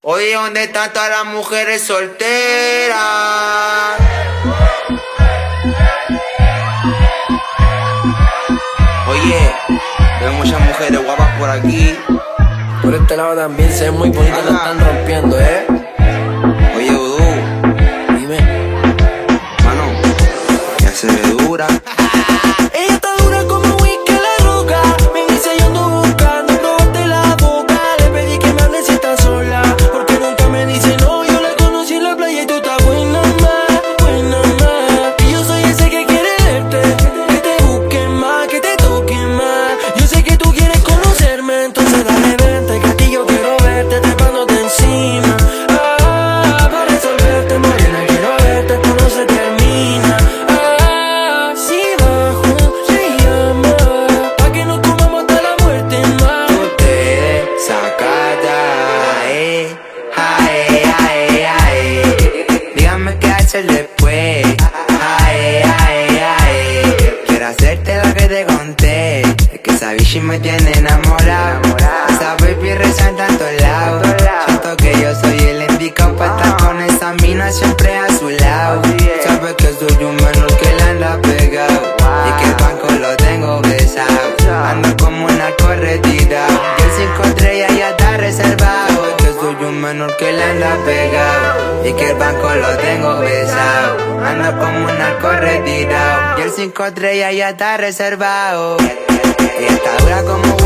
Oye, ¿dónde están todas las mujeres solteras? Oye, veo muchas mujeres guapas por aquí. Por este lado también se ven muy bonitas, la están rompiendo, Oye, Vudú, dime. mano, ya se ve dura. Ella está dura como whisky la roca. Me dice yo ando buscando probarte la boca. Le pedí que me hable si está sola, porque nunca me dice no. Yo la conocí en la playa y tú estás buena más, buena más. Y yo soy ese que quiere verte, que te busque más, que te toque más. Yo sé que tú quieres conocerme, entonces dale vente, que aquí yo quiero verte trepándote encima. Para resolverte, morena, quiero verte, esto no se termina. Si bajo se llama, pa' que nos comamos hasta la muerte más. Ustedes sacata, ay, ay, ay. Dígame qué hacer después, ay, ay, ay. Quiero hacerte lo que te conté, es que esa bichi me tiene enamorado. Esa baby reza en tantos lados. Siento que yo soy el indicado para estar con esa mina siempre a su lado. Sabes que soy un menor que le anda pegado y que el banco lo tengo besado. Ando como un narco retirado y el 5 estrellas ya está reservado. Que soy un menor que le anda pegado y que el banco lo tengo besado. Ando como un narco retirado y el 5 estrellas ya está reservado. Ella está dura como